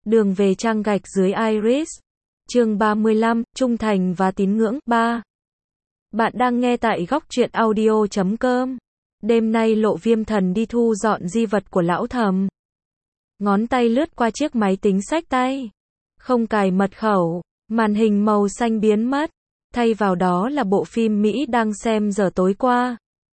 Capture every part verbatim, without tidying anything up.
Đường về trang gạch dưới Iris. Chương ba mươi lăm, Trung thành và tín ngưỡng. ba. Bạn đang nghe tại góc truyện audio chấm com. Đêm nay Lộ Viêm Thần đi thu dọn di vật của lão Thẩm. Ngón tay lướt qua chiếc máy tính xách tay. Không cài mật khẩu, màn hình màu xanh biến mất. Thay vào đó là bộ phim Mỹ đang xem giờ tối qua.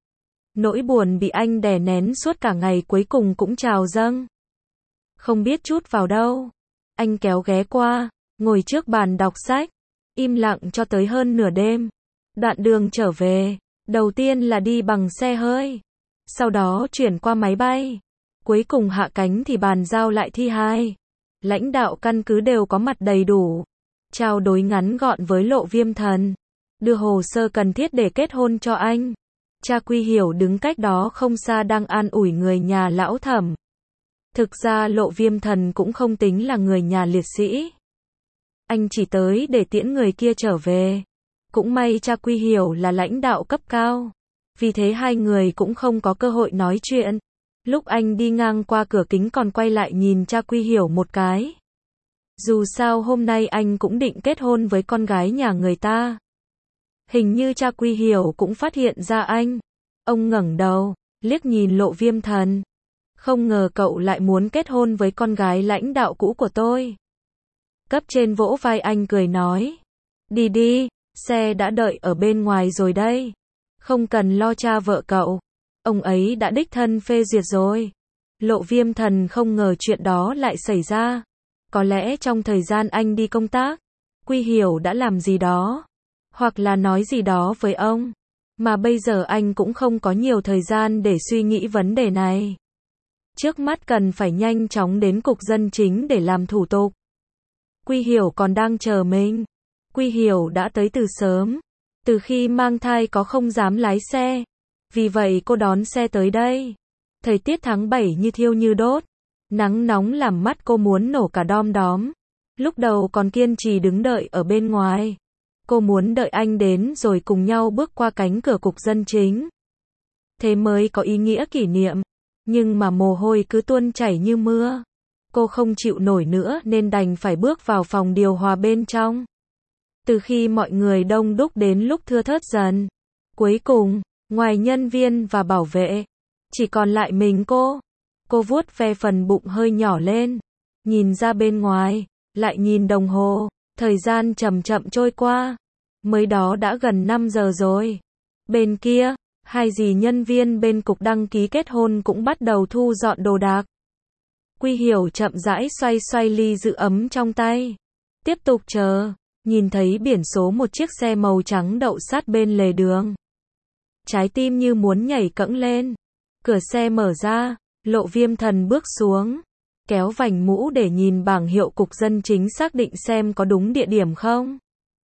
Nỗi buồn bị anh đè nén suốt cả ngày cuối cùng cũng trào dâng. Không biết chút vào đâu. Anh kéo ghé qua, ngồi trước bàn đọc sách, im lặng cho tới hơn nửa đêm. Đoạn đường trở về, đầu tiên là đi bằng xe hơi, sau đó chuyển qua máy bay. Cuối cùng hạ cánh thì bàn giao lại thi hài. Lãnh đạo căn cứ đều có mặt đầy đủ. Trao đổi ngắn gọn với Lộ Viêm Thần. Đưa hồ sơ cần thiết để kết hôn cho anh. Cha Quy Hiểu đứng cách đó không xa đang an ủi người nhà lão Thẩm. Thực ra Lộ Viêm Thần cũng không tính là người nhà liệt sĩ. Anh chỉ tới để tiễn người kia trở về. Cũng may cha Quy Hiểu là lãnh đạo cấp cao. Vì thế hai người cũng không có cơ hội nói chuyện. Lúc anh đi ngang qua cửa kính còn quay lại nhìn cha Quy Hiểu một cái. Dù sao hôm nay anh cũng định kết hôn với con gái nhà người ta. Hình như cha Quy Hiểu cũng phát hiện ra anh. Ông ngẩng đầu, liếc nhìn Lộ Viêm Thần. Không ngờ cậu lại muốn kết hôn với con gái lãnh đạo cũ của tôi. Cấp trên vỗ vai anh cười nói. Đi đi, xe đã đợi ở bên ngoài rồi đây. Không cần lo cha vợ cậu. Ông ấy đã đích thân phê duyệt rồi. Lộ Viêm Thần không ngờ chuyện đó lại xảy ra. Có lẽ trong thời gian anh đi công tác, Quy Hiểu đã làm gì đó. Hoặc là nói gì đó với ông. Mà bây giờ anh cũng không có nhiều thời gian để suy nghĩ vấn đề này. Trước mắt cần phải nhanh chóng đến cục dân chính để làm thủ tục. Quy Hiểu còn đang chờ mình. Quy Hiểu đã tới từ sớm. Từ khi mang thai có không dám lái xe. Vì vậy cô đón xe tới đây. Thời tiết tháng bảy như thiêu như đốt. Nắng nóng làm mắt cô muốn nổ cả đom đóm. Lúc đầu còn kiên trì đứng đợi ở bên ngoài. Cô muốn đợi anh đến rồi cùng nhau bước qua cánh cửa cục dân chính. Thế mới có ý nghĩa kỷ niệm. Nhưng mà mồ hôi cứ tuôn chảy như mưa. Cô không chịu nổi nữa nên đành phải bước vào phòng điều hòa bên trong. Từ khi mọi người đông đúc đến lúc thưa thớt dần. Cuối cùng, ngoài nhân viên và bảo vệ, chỉ còn lại mình cô. Cô vuốt ve phần bụng hơi nhỏ lên. Nhìn ra bên ngoài, lại nhìn đồng hồ. Thời gian chậm chậm trôi qua. Mới đó đã gần năm giờ rồi. Bên kia, hai dì nhân viên bên cục đăng ký kết hôn cũng bắt đầu thu dọn đồ đạc. Quy Hiểu chậm rãi xoay xoay ly giữ ấm trong tay. Tiếp tục chờ, nhìn thấy biển số một chiếc xe màu trắng đậu sát bên lề đường. Trái tim như muốn nhảy cẫng lên. Cửa xe mở ra, Lộ Viêm Thần bước xuống. Kéo vành mũ để nhìn bảng hiệu cục dân chính xác định xem có đúng địa điểm không.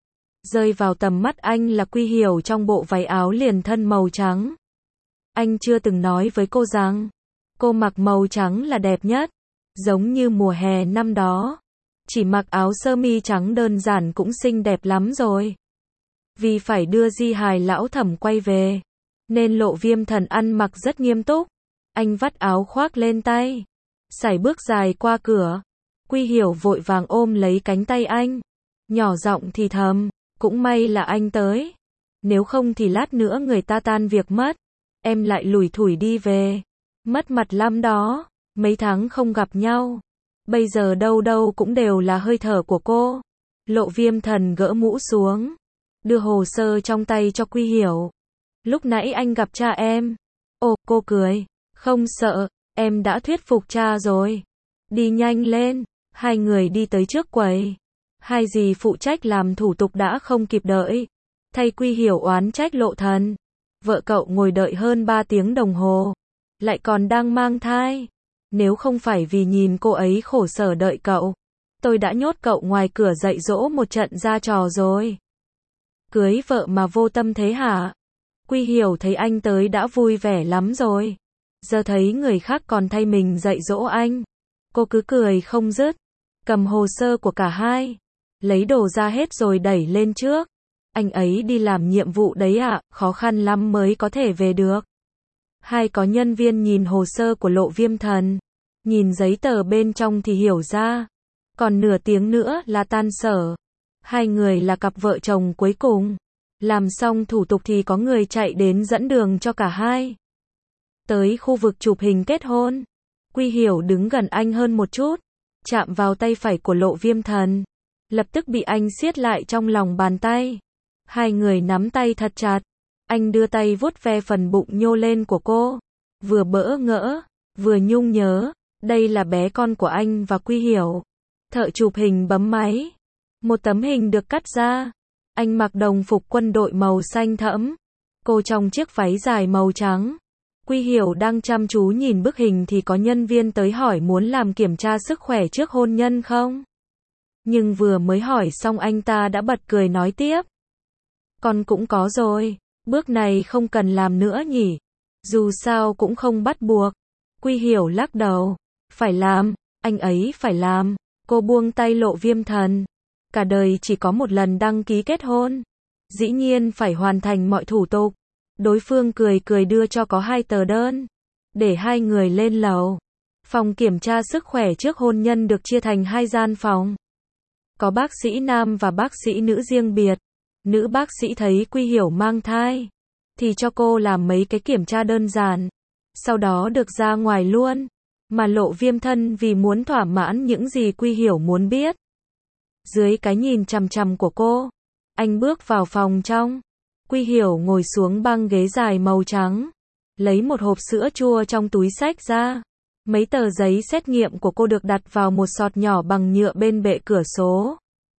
Rơi vào tầm mắt anh là Quy Hiểu trong bộ váy áo liền thân màu trắng. Anh chưa từng nói với cô rằng, cô mặc màu trắng là đẹp nhất, giống như mùa hè năm đó. Chỉ mặc áo sơ mi trắng đơn giản cũng xinh đẹp lắm rồi. Vì phải đưa di hài lão Thẩm quay về, nên Lộ Viêm Thần ăn mặc rất nghiêm túc. Anh vắt áo khoác lên tay, sải bước dài qua cửa. Quy Hiểu vội vàng ôm lấy cánh tay anh, nhỏ giọng thì thầm, cũng may là anh tới. Nếu không thì lát nữa người ta tan việc mất. Em lại lủi thủi đi về. Mất mặt lắm đó. Mấy tháng không gặp nhau. Bây giờ đâu đâu cũng đều là hơi thở của cô. Lộ Viêm Thần gỡ mũ xuống. Đưa hồ sơ trong tay cho Quy Hiểu. Lúc nãy anh gặp cha em. Ồ, cô cười. Không sợ, em đã thuyết phục cha rồi. Đi nhanh lên. Hai người đi tới trước quầy. Hai dì phụ trách làm thủ tục đã không kịp đợi. Thay Quy Hiểu oán trách Lộ Thần. Vợ cậu ngồi đợi hơn ba tiếng đồng hồ. Lại còn đang mang thai. Nếu không phải vì nhìn cô ấy khổ sở đợi cậu, tôi đã nhốt cậu ngoài cửa dạy dỗ một trận ra trò rồi. Cưới vợ mà vô tâm thế hả? Quy Hiểu thấy anh tới đã vui vẻ lắm rồi. Giờ thấy người khác còn thay mình dạy dỗ anh. Cô cứ cười không dứt. Cầm hồ sơ của cả hai. Lấy đồ ra hết rồi đẩy lên trước. Anh ấy đi làm nhiệm vụ đấy ạ, khó khăn lắm mới có thể về được. Hai có nhân viên nhìn hồ sơ của Lộ Viêm Thần. Nhìn giấy tờ bên trong thì hiểu ra. Còn nửa tiếng nữa là tan sở. Hai người là cặp vợ chồng cuối cùng. Làm xong thủ tục thì có người chạy đến dẫn đường cho cả hai. Tới khu vực chụp hình kết hôn. Quy Hiểu đứng gần anh hơn một chút. Chạm vào tay phải của Lộ Viêm Thần. Lập tức bị anh siết lại trong lòng bàn tay. Hai người nắm tay thật chặt. Anh đưa tay vuốt ve phần bụng nhô lên của cô. Vừa bỡ ngỡ, vừa nhung nhớ. Đây là bé con của anh và Quy Hiểu. Thợ chụp hình bấm máy. Một tấm hình được cắt ra. Anh mặc đồng phục quân đội màu xanh thẫm. Cô trong chiếc váy dài màu trắng. Quy Hiểu đang chăm chú nhìn bức hình thì có nhân viên tới hỏi muốn làm kiểm tra sức khỏe trước hôn nhân không? Nhưng vừa mới hỏi xong anh ta đã bật cười nói tiếp. Con cũng có rồi, bước này không cần làm nữa nhỉ? Dù sao cũng không bắt buộc. Quy Hiểu lắc đầu. Phải làm, anh ấy phải làm. Cô buông tay Lộ Viêm Thần. Cả đời chỉ có một lần đăng ký kết hôn. Dĩ nhiên phải hoàn thành mọi thủ tục. Đối phương cười cười đưa cho có hai tờ đơn. Để hai người lên lầu. Phòng kiểm tra sức khỏe trước hôn nhân được chia thành hai gian phòng. Có bác sĩ nam và bác sĩ nữ riêng biệt. Nữ bác sĩ thấy Quy Hiểu mang thai. Thì cho cô làm mấy cái kiểm tra đơn giản. Sau đó được ra ngoài luôn. Mà Lộ Viêm Thân vì muốn thỏa mãn những gì Quy Hiểu muốn biết. Dưới cái nhìn chằm chằm của cô. Anh bước vào phòng trong. Quy Hiểu ngồi xuống băng ghế dài màu trắng. Lấy một hộp sữa chua trong túi xách ra. Mấy tờ giấy xét nghiệm của cô được đặt vào một sọt nhỏ bằng nhựa bên bệ cửa sổ.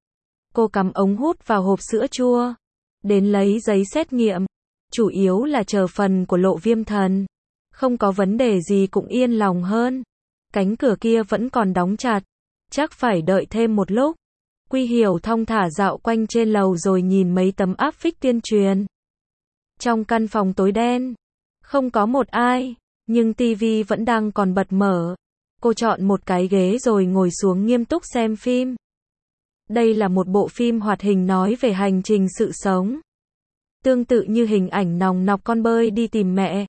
Cô cắm ống hút vào hộp sữa chua. Đến lấy giấy xét nghiệm. Chủ yếu là chờ phần của Lộ Viêm Thần. Không có vấn đề gì cũng yên lòng hơn. Cánh cửa kia vẫn còn đóng chặt. Chắc phải đợi thêm một lúc. Quy Hiểu thong thả dạo quanh trên lầu rồi nhìn mấy tấm áp phích tuyên truyền. Trong căn phòng tối đen. Không có một ai. Nhưng tivi vẫn đang còn bật mở. Cô chọn một cái ghế rồi ngồi xuống nghiêm túc xem phim. Đây là một bộ phim hoạt hình nói về hành trình sự sống. Tương tự như hình ảnh nòng nọc con bơi đi tìm mẹ.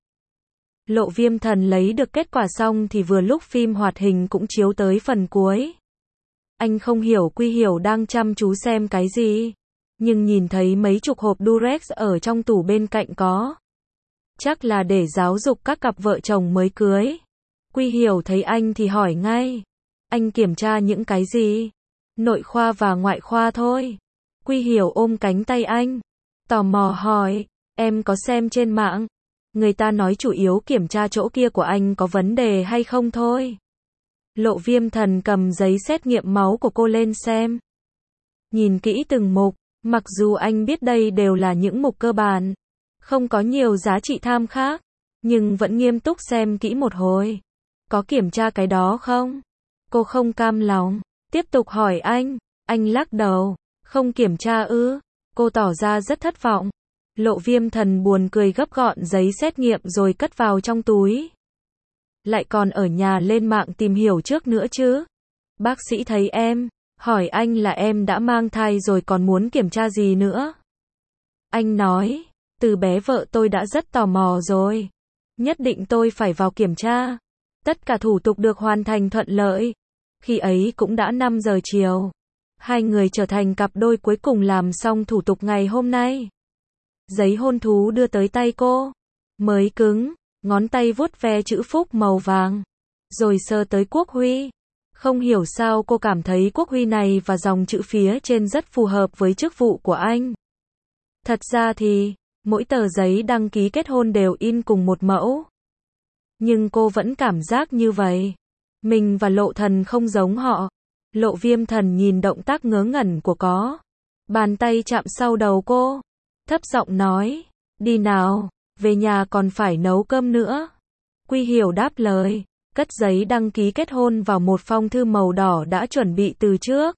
Lộ Viêm Thần lấy được kết quả xong thì vừa lúc phim hoạt hình cũng chiếu tới phần cuối. Anh không hiểu Quy Hiểu đang chăm chú xem cái gì. Nhưng nhìn thấy mấy chục hộp Durex ở trong tủ bên cạnh có. Chắc là để giáo dục các cặp vợ chồng mới cưới. Quy Hiểu thấy anh thì hỏi ngay. Anh kiểm tra những cái gì? Nội khoa và ngoại khoa thôi. Quy Hiểu ôm cánh tay anh. Tò mò hỏi. Em có xem trên mạng. Người ta nói chủ yếu kiểm tra chỗ kia của anh có vấn đề hay không thôi. Lộ Viêm Thần cầm giấy xét nghiệm máu của cô lên xem. Nhìn kỹ từng mục. Mặc dù anh biết đây đều là những mục cơ bản. Không có nhiều giá trị tham khác. Nhưng vẫn nghiêm túc xem kỹ một hồi. Có kiểm tra cái đó không? Cô không cam lòng. Tiếp tục hỏi anh. Anh lắc đầu. Không kiểm tra ư? Cô tỏ ra rất thất vọng. Lộ Viêm Thần buồn cười gấp gọn giấy xét nghiệm rồi cất vào trong túi. Lại còn ở nhà lên mạng tìm hiểu trước nữa chứ. Bác sĩ thấy em. Hỏi anh là em đã mang thai rồi còn muốn kiểm tra gì nữa? Anh nói. Từ bé vợ tôi đã rất tò mò rồi. Nhất định tôi phải vào kiểm tra. Tất cả thủ tục được hoàn thành thuận lợi. Khi ấy cũng đã năm giờ chiều. Hai người trở thành cặp đôi cuối cùng làm xong thủ tục ngày hôm nay. Giấy hôn thú đưa tới tay cô. Mới cứng. Ngón tay vuốt ve chữ phúc màu vàng. Rồi sờ tới quốc huy. Không hiểu sao cô cảm thấy quốc huy này và dòng chữ phía trên rất phù hợp với chức vụ của anh. Thật ra thì, mỗi tờ giấy đăng ký kết hôn đều in cùng một mẫu. Nhưng cô vẫn cảm giác như vậy. Mình và Lộ Thần không giống họ. Lộ Viêm Thần nhìn động tác ngớ ngẩn của có. Bàn tay chạm sau đầu cô. Thấp giọng nói. Đi nào, về nhà còn phải nấu cơm nữa. Quy Hiểu đáp lời. Cất giấy đăng ký kết hôn vào một phong thư màu đỏ đã chuẩn bị từ trước.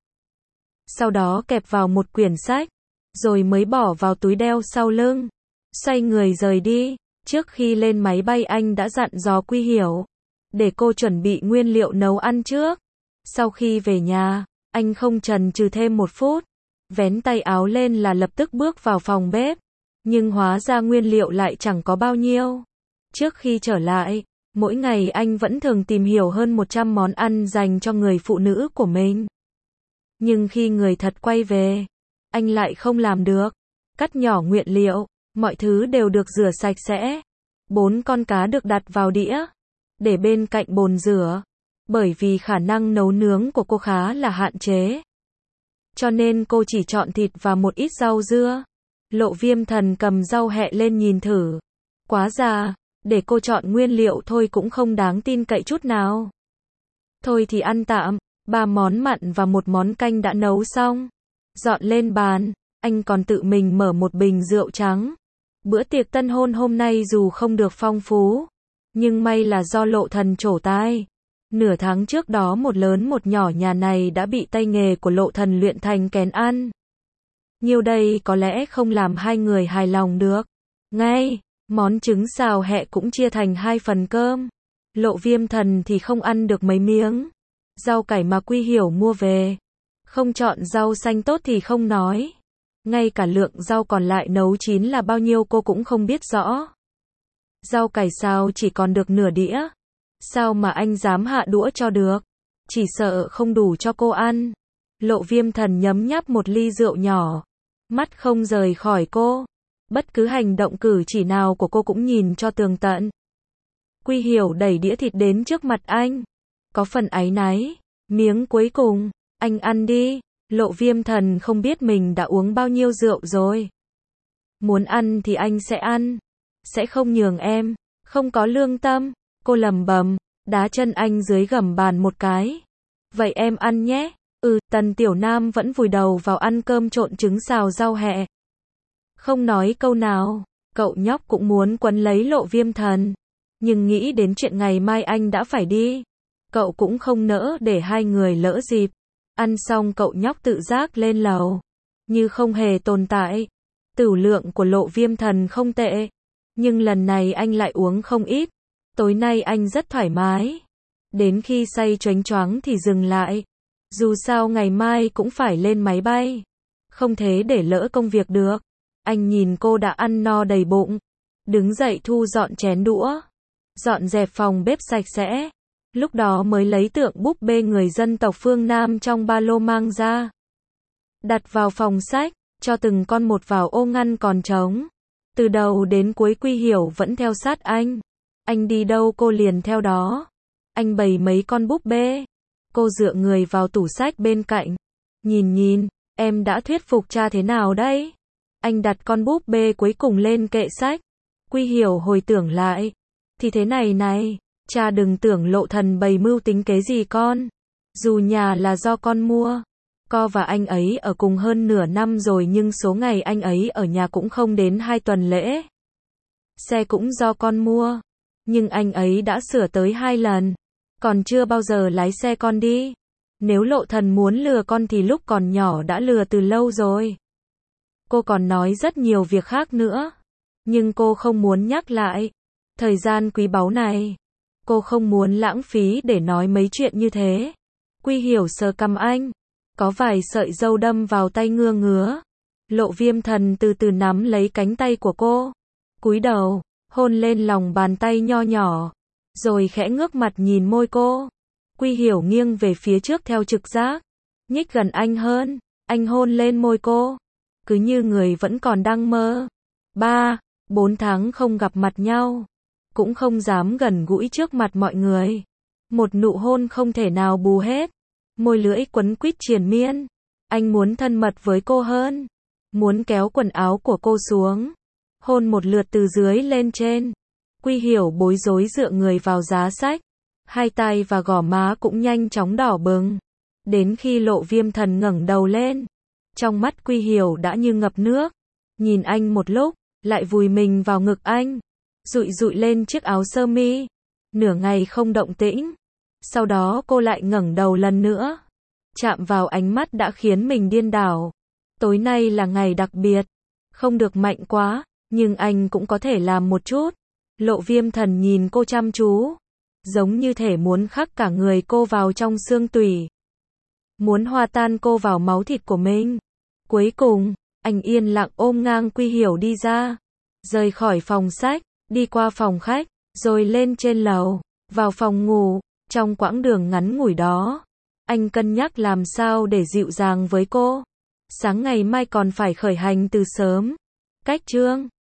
Sau đó kẹp vào một quyển sách. Rồi mới bỏ vào túi đeo sau lưng. Xoay người rời đi. Trước khi lên máy bay anh đã dặn dò Quy Hiểu. Để cô chuẩn bị nguyên liệu nấu ăn trước. Sau khi về nhà, anh không chần chừ thêm một phút. Vén tay áo lên là lập tức bước vào phòng bếp. Nhưng hóa ra nguyên liệu lại chẳng có bao nhiêu. Trước khi trở lại, mỗi ngày anh vẫn thường tìm hiểu hơn một trăm món ăn dành cho người phụ nữ của mình. Nhưng khi người thật quay về, anh lại không làm được. Cắt nhỏ nguyên liệu, mọi thứ đều được rửa sạch sẽ. Bốn con cá được đặt vào đĩa, để bên cạnh bồn rửa. Bởi vì khả năng nấu nướng của cô khá là hạn chế, cho nên cô chỉ chọn thịt và một ít rau dưa. Lộ Viêm Thần cầm rau hẹ lên nhìn thử. Quá già, để cô chọn nguyên liệu thôi cũng không đáng tin cậy chút nào. Thôi thì ăn tạm, ba món mặn và một món canh đã nấu xong. Dọn lên bàn, anh còn tự mình mở một bình rượu trắng. Bữa tiệc tân hôn hôm nay dù không được phong phú, nhưng may là do Lộ Thần trổ tài. Nửa tháng trước đó một lớn một nhỏ nhà này đã bị tay nghề của Lộ Thần luyện thành kén ăn. Nhiều đây có lẽ không làm hai người hài lòng được. Ngay, món trứng xào hẹ cũng chia thành hai phần cơm. Lộ Viêm Thần thì không ăn được mấy miếng. Rau cải mà Quy Hiểu mua về, không chọn rau xanh tốt thì không nói. Ngay cả lượng rau còn lại nấu chín là bao nhiêu cô cũng không biết rõ. Rau cải xào chỉ còn được nửa đĩa. Sao mà anh dám hạ đũa cho được? Chỉ sợ không đủ cho cô ăn. Lộ Viêm Thần nhấm nháp một ly rượu nhỏ, mắt không rời khỏi cô. Bất cứ hành động cử chỉ nào của cô cũng nhìn cho tường tận. Quy Hiểu đẩy đĩa thịt đến trước mặt anh. Có phần áy náy. Miếng cuối cùng, anh ăn đi. Lộ Viêm Thần không biết mình đã uống bao nhiêu rượu rồi. Muốn ăn thì anh sẽ ăn. Sẽ không nhường em. Không có lương tâm. Cô lầm bầm, đá chân anh dưới gầm bàn một cái. Vậy em ăn nhé. Ừ, Tần Tiểu Nam vẫn vùi đầu vào ăn cơm trộn trứng xào rau hẹ. Không nói câu nào, cậu nhóc cũng muốn quấn lấy Lộ Viêm Thần. Nhưng nghĩ đến chuyện ngày mai anh đã phải đi, cậu cũng không nỡ để hai người lỡ dịp. Ăn xong cậu nhóc tự giác lên lầu, như không hề tồn tại. Tửu lượng của Lộ Viêm Thần không tệ, nhưng lần này anh lại uống không ít. Tối nay anh rất thoải mái. Đến khi say choáng choáng thì dừng lại. Dù sao ngày mai cũng phải lên máy bay. Không thể để lỡ công việc được. Anh nhìn cô đã ăn no đầy bụng. Đứng dậy thu dọn chén đũa. Dọn dẹp phòng bếp sạch sẽ. Lúc đó mới lấy tượng búp bê người dân tộc phương Nam trong ba lô mang ra. Đặt vào phòng sách, cho từng con một vào ô ngăn còn trống. Từ đầu đến cuối Quy Hiểu vẫn theo sát anh. Anh đi đâu cô liền theo đó. Anh bày mấy con búp bê. Cô dựa người vào tủ sách bên cạnh. Nhìn nhìn, em đã thuyết phục cha thế nào đấy? Anh đặt con búp bê cuối cùng lên kệ sách. Quy Hiểu hồi tưởng lại. Thì thế này này, cha đừng tưởng Lộ Thần bày mưu tính kế gì con. Dù nhà là do con mua. Co và anh ấy ở cùng hơn nửa năm rồi nhưng số ngày anh ấy ở nhà cũng không đến hai tuần lễ. Xe cũng do con mua. Nhưng anh ấy đã sửa tới hai lần. Còn chưa bao giờ lái xe con đi. Nếu Lộ Thần muốn lừa con thì lúc còn nhỏ đã lừa từ lâu rồi. Cô còn nói rất nhiều việc khác nữa. Nhưng cô không muốn nhắc lại. Thời gian quý báu này, cô không muốn lãng phí để nói mấy chuyện như thế. Quy Hiểu sờ cằm anh. Có vài sợi râu đâm vào tay ngứa ngứa. Lộ Viêm Thần từ từ nắm lấy cánh tay của cô. Cúi đầu, hôn lên lòng bàn tay nho nhỏ. Rồi khẽ ngước mặt nhìn môi cô. Quy Hiểu nghiêng về phía trước theo trực giác. Nhích gần anh hơn. Anh hôn lên môi cô. Cứ như người vẫn còn đang mơ. Ba, bốn tháng không gặp mặt nhau. Cũng không dám gần gũi trước mặt mọi người. Một nụ hôn không thể nào bù hết. Môi lưỡi quấn quýt triền miên. Anh muốn thân mật với cô hơn. Muốn kéo quần áo của cô xuống. Hôn một lượt từ dưới lên trên. Quy Hiểu bối rối dựa người vào giá sách. Hai tay và gò má cũng nhanh chóng đỏ bừng. Đến khi Lộ Viêm Thần ngẩng đầu lên. Trong mắt Quy Hiểu đã như ngập nước. Nhìn anh một lúc, lại vùi mình vào ngực anh. Dụi dụi lên chiếc áo sơ mi. Nửa ngày không động tĩnh. Sau đó cô lại ngẩng đầu lần nữa. Chạm vào ánh mắt đã khiến mình điên đảo. Tối nay là ngày đặc biệt. Không được mạnh quá, nhưng anh cũng có thể làm một chút. Lộ Viêm Thần nhìn cô chăm chú. Giống như thể muốn khắc cả người cô vào trong xương tủy. Muốn hòa tan cô vào máu thịt của mình. Cuối cùng, anh yên lặng ôm ngang Quy Hiểu đi ra. Rời khỏi phòng sách, đi qua phòng khách, rồi lên trên lầu, vào phòng ngủ. Trong quãng đường ngắn ngủi đó, Anh cân nhắc làm sao để dịu dàng với cô. Sáng ngày mai còn phải khởi hành từ sớm. Cách Trương